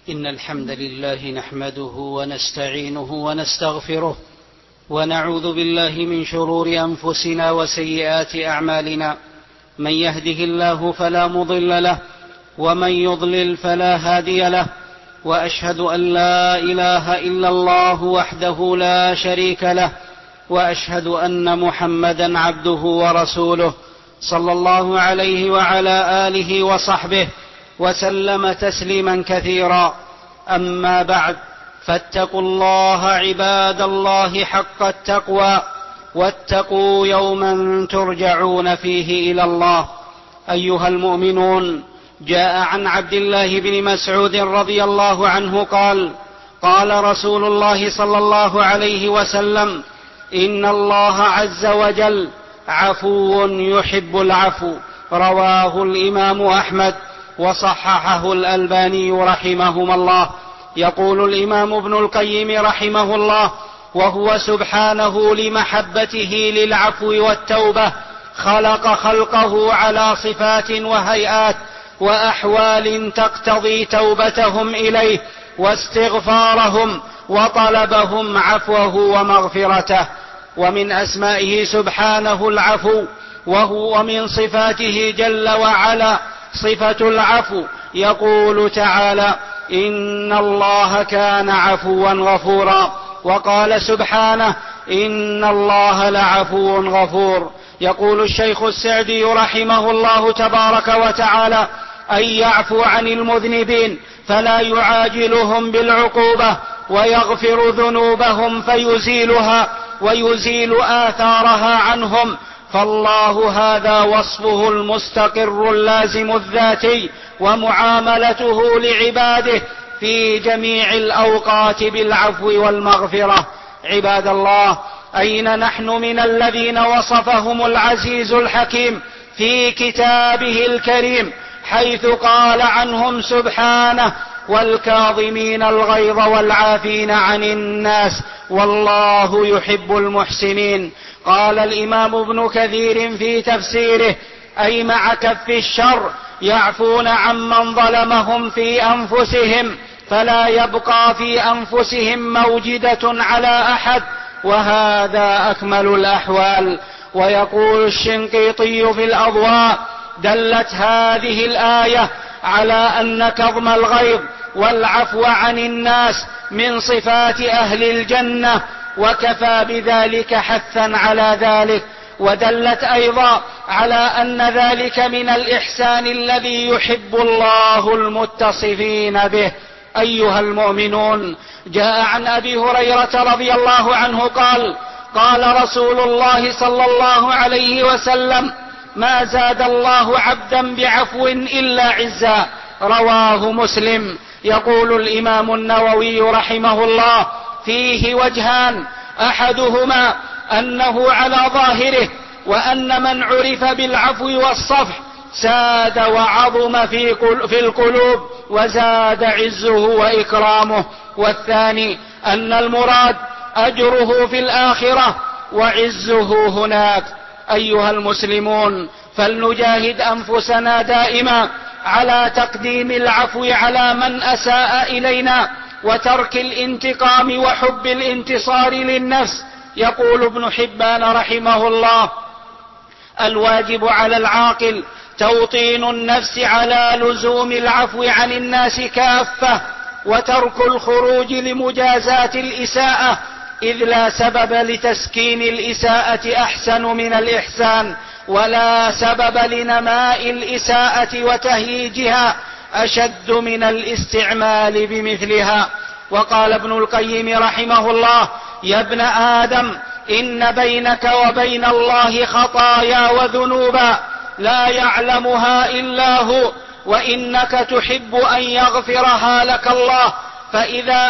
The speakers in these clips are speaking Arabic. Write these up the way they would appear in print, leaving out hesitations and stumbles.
إن الحمد لله نحمده ونستعينه ونستغفره ونعوذ بالله من شرور أنفسنا وسيئات أعمالنا. من يهده الله فلا مضل له ومن يضلل فلا هادي له، وأشهد أن لا إله إلا الله وحده لا شريك له، وأشهد أن محمدا عبده ورسوله صلى الله عليه وعلى آله وصحبه وسلم تسليما كثيرا. أما بعد، فاتقوا الله عباد الله حق التقوى، واتقوا يوما ترجعون فيه إلى الله. أيها المؤمنون، جاء عن عبد الله بن مسعود رضي الله عنه قال رسول الله صلى الله عليه وسلم: إن الله عز وجل عفو يحب العفو. رواه الإمام أحمد وصححه الألباني رحمهما الله. يقول الإمام ابن القيم رحمه الله: وهو سبحانه لمحبته للعفو والتوبة خلق خلقه على صفات وهيئات وأحوال تقتضي توبتهم إليه واستغفارهم وطلبهم عفوه ومغفرته. ومن أسمائه سبحانه العفو، وهو من صفاته جل وعلا صفة العفو. يقول تعالى: إن الله كان عفوا غفورا. وقال سبحانه: إن الله لعفو غفور. يقول الشيخ السعدي رحمه الله تبارك وتعالى: أن يعفو عن المذنبين فلا يعاجلهم بالعقوبة، ويغفر ذنوبهم فيزيلها ويزيل آثارها عنهم. فالله هذا وصفه المستقر اللازم الذاتي، ومعاملته لعباده في جميع الأوقات بالعفو والمغفرة. عباد الله، أين نحن من الذين وصفهم العزيز الحكيم في كتابه الكريم، حيث قال عنهم سبحانه: والكاظمين الغيظ والعافين عن الناس والله يحب المحسنين. قال الإمام ابن كثير في تفسيره: أي مع كف الشر يعفون عمن ظلمهم في أنفسهم، فلا يبقى في أنفسهم موجدة على أحد، وهذا أكمل الأحوال. ويقول الشنقيطي في الأضواء: دلت هذه الآية على أن كظم الغيظ والعفو عن الناس من صفات أهل الجنة، وكفى بذلك حثا على ذلك. ودلت أيضا على أن ذلك من الإحسان الذي يحب الله المتصفين به. أيها المؤمنون، جاء عن أبي هريرة رضي الله عنه قال رسول الله صلى الله عليه وسلم: ما زاد الله عبدا بعفو إلا عزا. رواه مسلم. يقول الإمام النووي رحمه الله: فيه وجهان: أحدهما أنه على ظاهره، وأن من عرف بالعفو والصفح ساد وعظم في القلوب وزاد عزه وإكرامه. والثاني أن المراد أجره في الآخرة وعزه هناك. أيها المسلمون، فلنجاهد أنفسنا دائما على تقديم العفو على من أساء إلينا، وترك الانتقام وحب الانتصار للنفس. يقول ابن حبان رحمه الله: الواجب على العاقل توطين النفس على لزوم العفو عن الناس كافة، وترك الخروج لمجازاة الإساءة، إذ لا سبب لتسكين الإساءة أحسن من الإحسان، ولا سبب لنماء الإساءة وتهييجها أشد من الاستعمال بمثلها. وقال ابن القيم رحمه الله: يا ابن آدم، إن بينك وبين الله خطايا وذنوبا لا يعلمها إلا هو، وإنك تحب أن يغفرها لك الله، فإذا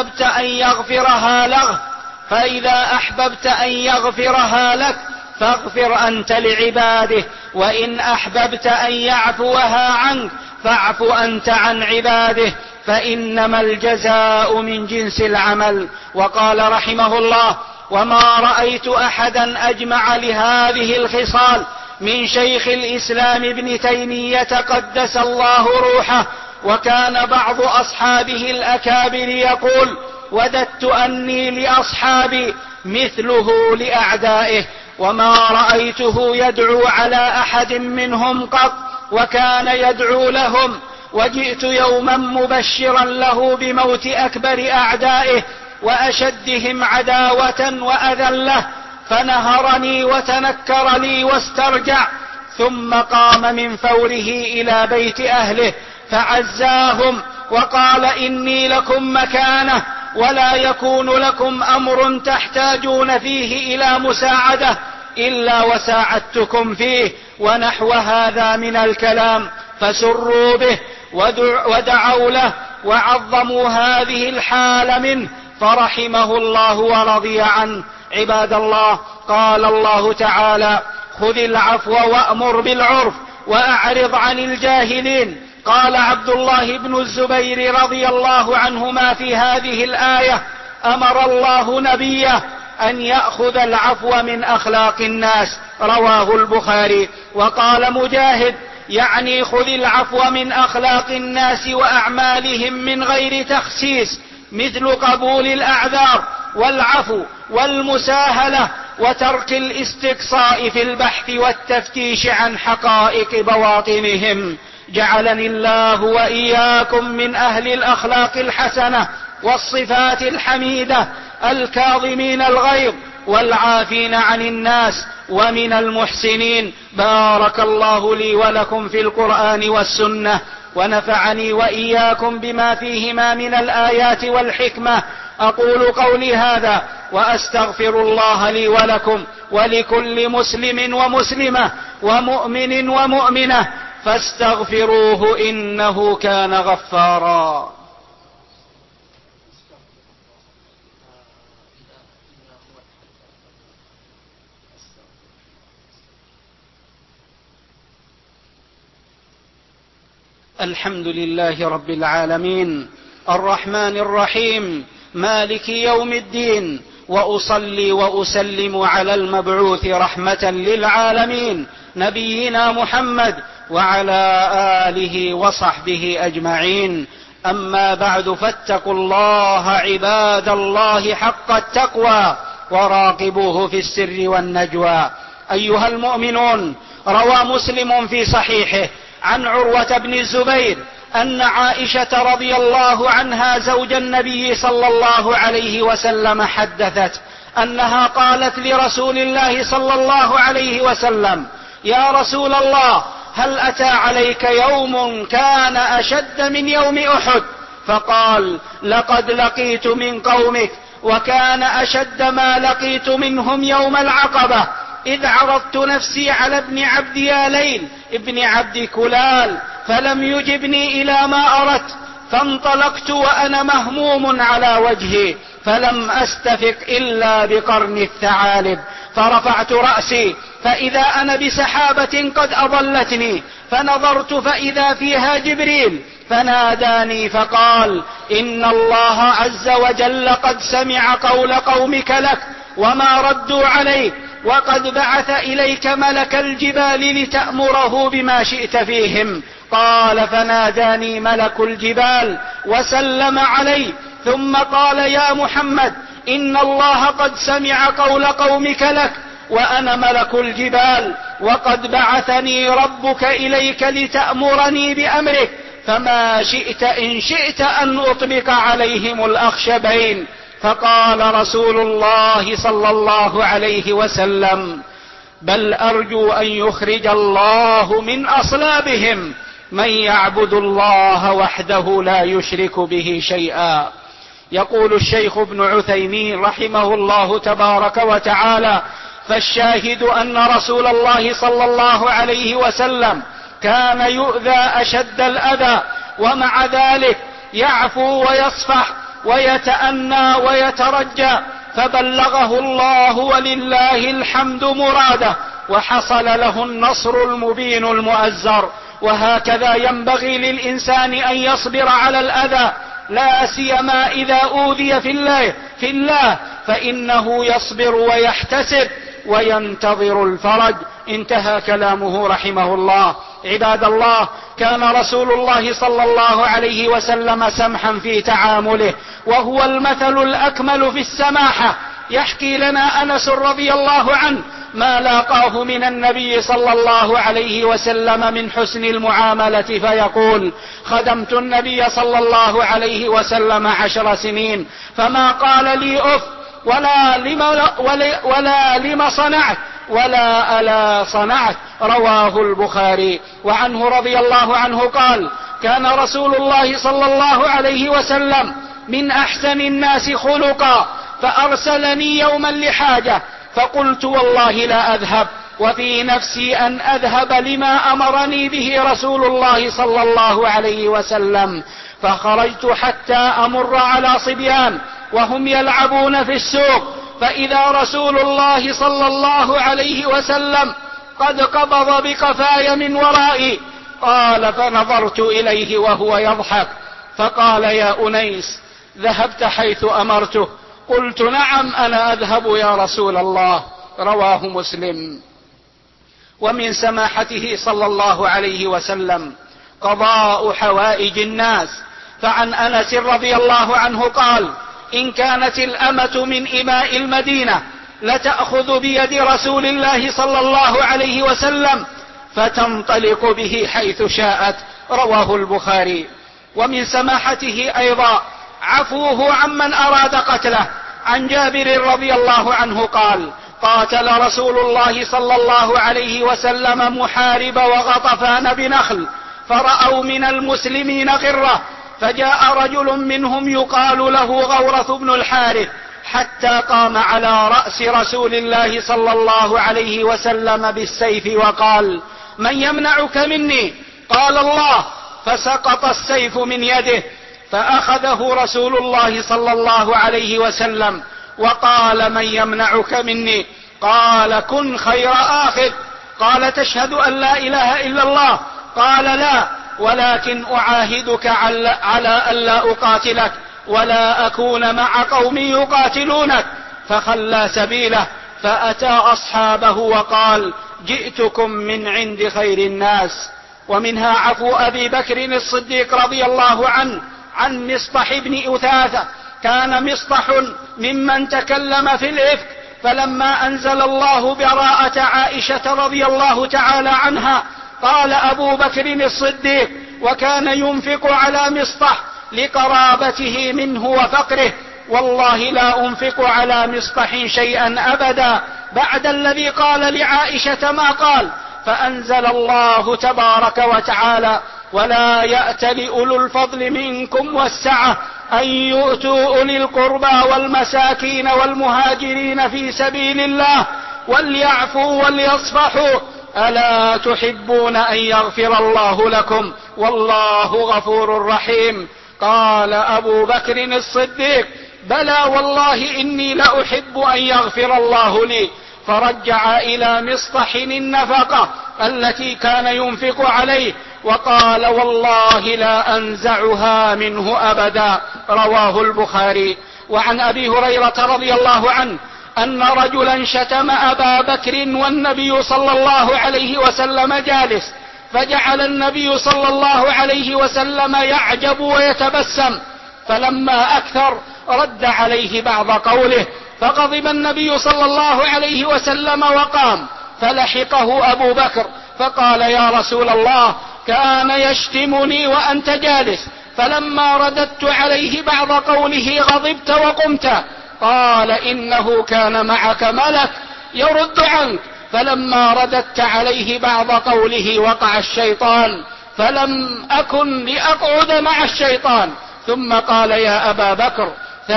أحببت أن يغفرها لك فاغفر أنت لعباده، وإن أحببت أن يعفوها عنك فاعف أنت عن عباده، فإنما الجزاء من جنس العمل. وقال رحمه الله: وما رأيت أحدا أجمع لهذه الخصال من شيخ الإسلام ابن تيمية قدس الله روحه، وكان بعض أصحابه الأكابر يقول: وددت أني لأصحابي مثله لأعدائه، وما رأيته يدعو على أحد منهم قط، وكان يدعو لهم. وجئت يوما مبشرا له بموت أكبر أعدائه وأشدهم عداوة وأذله، فنهرني وتنكر لي واسترجع، ثم قام من فوره إلى بيت أهله فعزاهم وقال: إني لكم مكانة، ولا يكون لكم أمر تحتاجون فيه إلى مساعدة إلا وساعدتكم فيه، ونحو هذا من الكلام، فسروا به ودعوا له وعظموا هذه الحال منه، فرحمه الله ورضي عنه. عباد الله، قال الله تعالى: خذ العفو وأمر بالعرف وأعرض عن الجاهلين. قال عبد الله بن الزبير رضي الله عنهما في هذه الآية: أمر الله نبيه أن يأخذ العفو من أخلاق الناس، رواه البخاري. وقال مجاهد: يعني خذ العفو من أخلاق الناس وأعمالهم من غير تخسيس، مثل قبول الأعذار والعفو والمساهلة وترك الاستقصاء في البحث والتفتيش عن حقائق بواطنهم. جعلني الله وإياكم من أهل الأخلاق الحسنة والصفات الحميدة، الكاظمين الغيظ والعافين عن الناس ومن المحسنين. بارك الله لي ولكم في القرآن والسنة، ونفعني وإياكم بما فيهما من الآيات والحكمة. أقول قولي هذا وأستغفر الله لي ولكم ولكل مسلم ومسلمة ومؤمن ومؤمنة، فاستغفروه إنه كان غفارا. الحمد لله رب العالمين، الرحمن الرحيم، مالك يوم الدين، وأصلي وأسلم على المبعوث رحمة للعالمين نبينا محمد وعلى آله وصحبه أجمعين. أما بعد، فاتقوا الله عباد الله حق التقوى وراقبوه في السر والنجوى. أيها المؤمنون، روى مسلم في صحيحه عن عروة بن الزبير أن عائشة رضي الله عنها زوج النبي صلى الله عليه وسلم حدثت أنها قالت لرسول الله صلى الله عليه وسلم: يا رسول الله، هل أتى عليك يوم كان أشد من يوم أحد؟ فقال: لقد لقيت من قومك، وكان أشد ما لقيت منهم يوم العقبة، إذ عرضت نفسي على ابن عبد ياليل ابن عبد كلال فلم يجبني إلى ما أردت، فانطلقت وأنا مهموم على وجهي، فلم أستفق إلا بقرن الثعالب، فرفعت رأسي فإذا أنا بسحابة قد أضلتني، فنظرت فإذا فيها جبريل، فناداني فقال: إن الله عز وجل قد سمع قول قومك لك وما ردوا عليك، وقد بعث إليك ملك الجبال لتأمره بما شئت فيهم. قال: فناداني ملك الجبال وسلم علي، ثم قال: يا محمد، إن الله قد سمع قول قومك لك، وأنا ملك الجبال، وقد بعثني ربك إليك لتأمرني بأمرك، فما شئت إن شئت أن أطبق عليهم الأخشبين. فقال رسول الله صلى الله عليه وسلم: بل أرجو أن يخرج الله من أصلابهم من يعبد الله وحده لا يشرك به شيئا. يقول الشيخ ابن عثيمين رحمه الله تبارك وتعالى: فالشاهد أن رسول الله صلى الله عليه وسلم كان يؤذى أشد الأذى، ومع ذلك يعفو ويصفح ويتأنى ويترجى، فبلغه الله ولله الحمد مراده، وحصل له النصر المبين المؤزر. وهكذا ينبغي للإنسان أن يصبر على الأذى، لا سيما إذا أوذي في الله، فإنه يصبر ويحتسب وينتظر الفرج. انتهى كلامه رحمه الله. عباد الله، كان رسول الله صلى الله عليه وسلم سمحا في تعامله، وهو المثل الأكمل في السماحة. يحكي لنا أنس رضي الله عنه ما لاقاه من النبي صلى الله عليه وسلم من حسن المعاملة، فيقول: خدمت النبي صلى الله عليه وسلم 10 سنين فما قال لي أف ولا لم صنعت ولا ألا صنعت. رواه البخاري. وعنه رضي الله عنه قال: كان رسول الله صلى الله عليه وسلم من أحسن الناس خلقا، فأرسلني يوما لحاجة فقلت: والله لا أذهب، وفي نفسي أن أذهب لما أمرني به رسول الله صلى الله عليه وسلم، فخرجت حتى أمر على صبيان وهم يلعبون في السوق، فإذا رسول الله صلى الله عليه وسلم قد قبض بقفاي من ورائي. قال: فنظرت إليه وهو يضحك، فقال: يا أنيس، ذهبت حيث أمرته؟ قلت: نعم، أنا أذهب يا رسول الله. رواه مسلم. ومن سماحته صلى الله عليه وسلم قضاء حوائج الناس، فعن أنس رضي الله عنه قال: إن كانت الأمة من إماء المدينة لتأخذ بيد رسول الله صلى الله عليه وسلم فتنطلق به حيث شاءت. رواه البخاري. ومن سماحته أيضا عفوه عمن أراد قتله. عن جابر رضي الله عنه قال: قاتل رسول الله صلى الله عليه وسلم محارب وغطفان بنخل، فرأوا من المسلمين غرة، فجاء رجل منهم يقال له غورث بن الحارث حتى قام على رأس رسول الله صلى الله عليه وسلم بالسيف وقال: من يمنعك مني؟ قال: الله. فسقط السيف من يده، فأخذه رسول الله صلى الله عليه وسلم وقال: من يمنعك مني؟ قال: كن خير آخذ. قال: تشهد أن لا إله إلا الله؟ قال: لا، ولكن أعاهدك على ألا أقاتلك ولا أكون مع قوم يقاتلونك. فخلى سبيله، فأتى أصحابه وقال: جئتكم من عند خير الناس. ومنها عفو أبي بكر الصديق رضي الله عنه عن مصطح بن أثاثة. كان مصطح ممن تكلم في الإفك، فلما أنزل الله براءة عائشة رضي الله تعالى عنها قال أبو بكر الصديق، وكان ينفق على مصطح لقرابته منه وفقره: والله لا أنفق على مصطح شيئا أبدا بعد الذي قال لعائشة ما قال. فأنزل الله تبارك وتعالى: ولا يأتل أولو الفضل منكم والسعة أن يؤتوا أولي القربى والمساكين والمهاجرين في سبيل الله وليعفوا وليصفحوا ألا تحبون أن يغفر الله لكم والله غفور رحيم. قال أبو بكر الصديق: بلى والله إني لأحب أن يغفر الله لي. فرجع إلى مصطح النفقة التي كان ينفق عليه وقال: والله لا أنزعها منه أبدا. رواه البخاري. وعن أبي هريرة رضي الله عنه أن رجلا شتم أبا بكر والنبي صلى الله عليه وسلم جالس، فجعل النبي صلى الله عليه وسلم يعجب ويتبسم، فلما أكثر رد عليه بعض قوله، فغضب النبي صلى الله عليه وسلم وقام، فلحقه أبو بكر فقال: يا رسول الله، كان يشتمني وأنت جالس، فلما رددت عليه بعض قوله غضبت وقمت. قال: إنه كان معك ملك يرد عنك، فلما رددت عليه بعض قوله وقع الشيطان، فلم أكن لأقعد مع الشيطان. ثم قال: يا أبا بكر،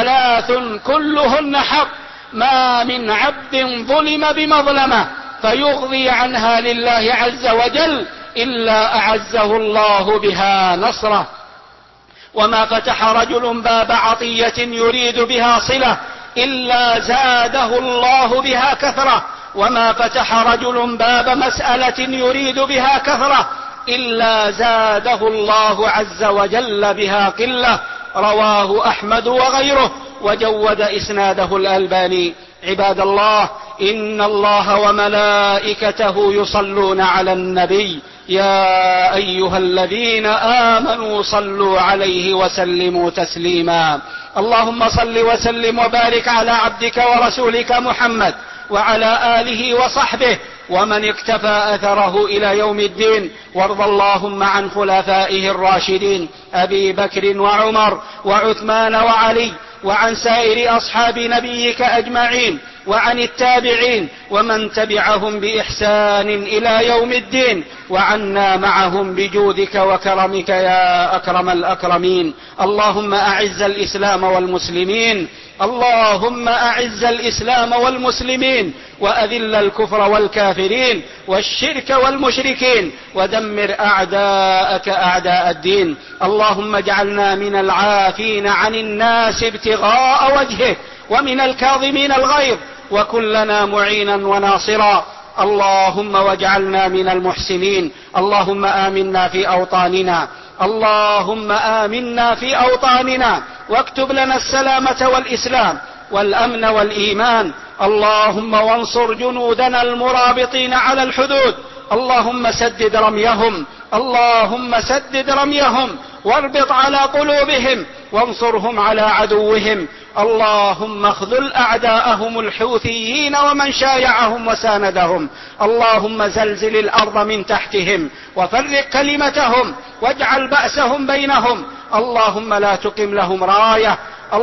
3 كلهن حق: ما من عبد ظلم بمظلمة فيغضي عنها لله عز وجل إلا أعزه الله بها نصره. وما فتح رجل باب عطية يريد بها صلة إلا زاده الله بها كثرة، وما فتح رجل باب مسألة يريد بها كثرة إلا زاده الله عز وجل بها قلة. رواه أحمد وغيره، وجود إسناده الألباني. عباد الله، إن الله وملائكته يصلون على النبي يا أيها الذين آمنوا صلوا عليه وسلموا تسليما. اللهم صل وسلم وبارك على عبدك ورسولك محمد وعلى آله وصحبه ومن اقتفى أثره إلى يوم الدين. وارض اللهم عن خلفائه الراشدين أبي بكر وعمر وعثمان وعلي، وعن سائر أصحاب نبيك أجمعين، وعن التابعين ومن تبعهم بإحسان إلى يوم الدين، وعنا معهم بجودك وكرمك يا أكرم الأكرمين. اللهم أعز الإسلام والمسلمين، اللهم أعز الإسلام والمسلمين، وأذل الكفر والكافرين والشرك والمشركين، ودمر أعداءك أعداء الدين. اللهم اجعلنا من العافين عن الناس ابتغاء وجهك، ومن الكاظمين الغيظ، وكلنا معينا وناصرا. اللهم واجعلنا من المحسنين. اللهم آمنا في أوطاننا، اللهم آمنا في أوطاننا، واكتب لنا السلامة والإسلام والأمن والإيمان. اللهم وانصر جنودنا المرابطين على الحدود. اللهم سدد رميهم، اللهم سدد رميهم، واربط على قلوبهم، وانصرهم على عدوهم. اللهم اخذل أعداءهم الحوثيين ومن شايعهم وساندهم. اللهم زلزل الأرض من تحتهم، وفرق كلمتهم، واجعل بأسهم بينهم. اللهم لا تقم لهم راية،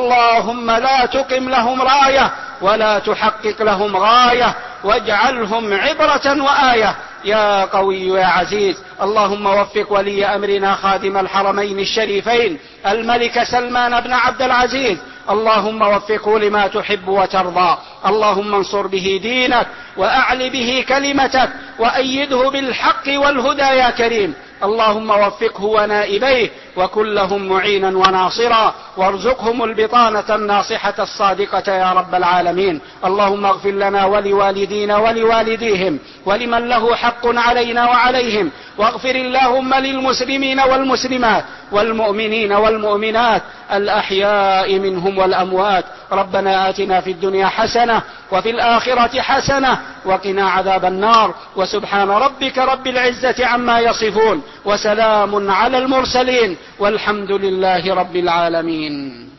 اللهم لا تقم لهم راية، ولا تحقق لهم غاية، واجعلهم عبرة وآية يا قوي يا عزيز. اللهم وفق ولي أمرنا خادم الحرمين الشريفين الملك سلمان بن عبد العزيز، اللهم وفقه لما تحب وترضى. اللهم انصر به دينك، وأعل به كلمتك، وأيده بالحق والهدى يا كريم. اللهم وفقه ونائبيه، وكن لهم معينا وناصرا، وارزقهم البطانة الناصحة الصادقة يا رب العالمين. اللهم اغفر لنا ولوالدينا ولوالديهم ولمن له حق علينا وعليهم، واغفر اللهم للمسلمين والمسلمات والمؤمنين والمؤمنات الأحياء منهم والأموات. ربنا آتنا في الدنيا حسنة وفي الآخرة حسنة وقنا عذاب النار. وسبحان ربك رب العزة عما يصفون، وسلام على المرسلين، والحمد لله رب العالمين.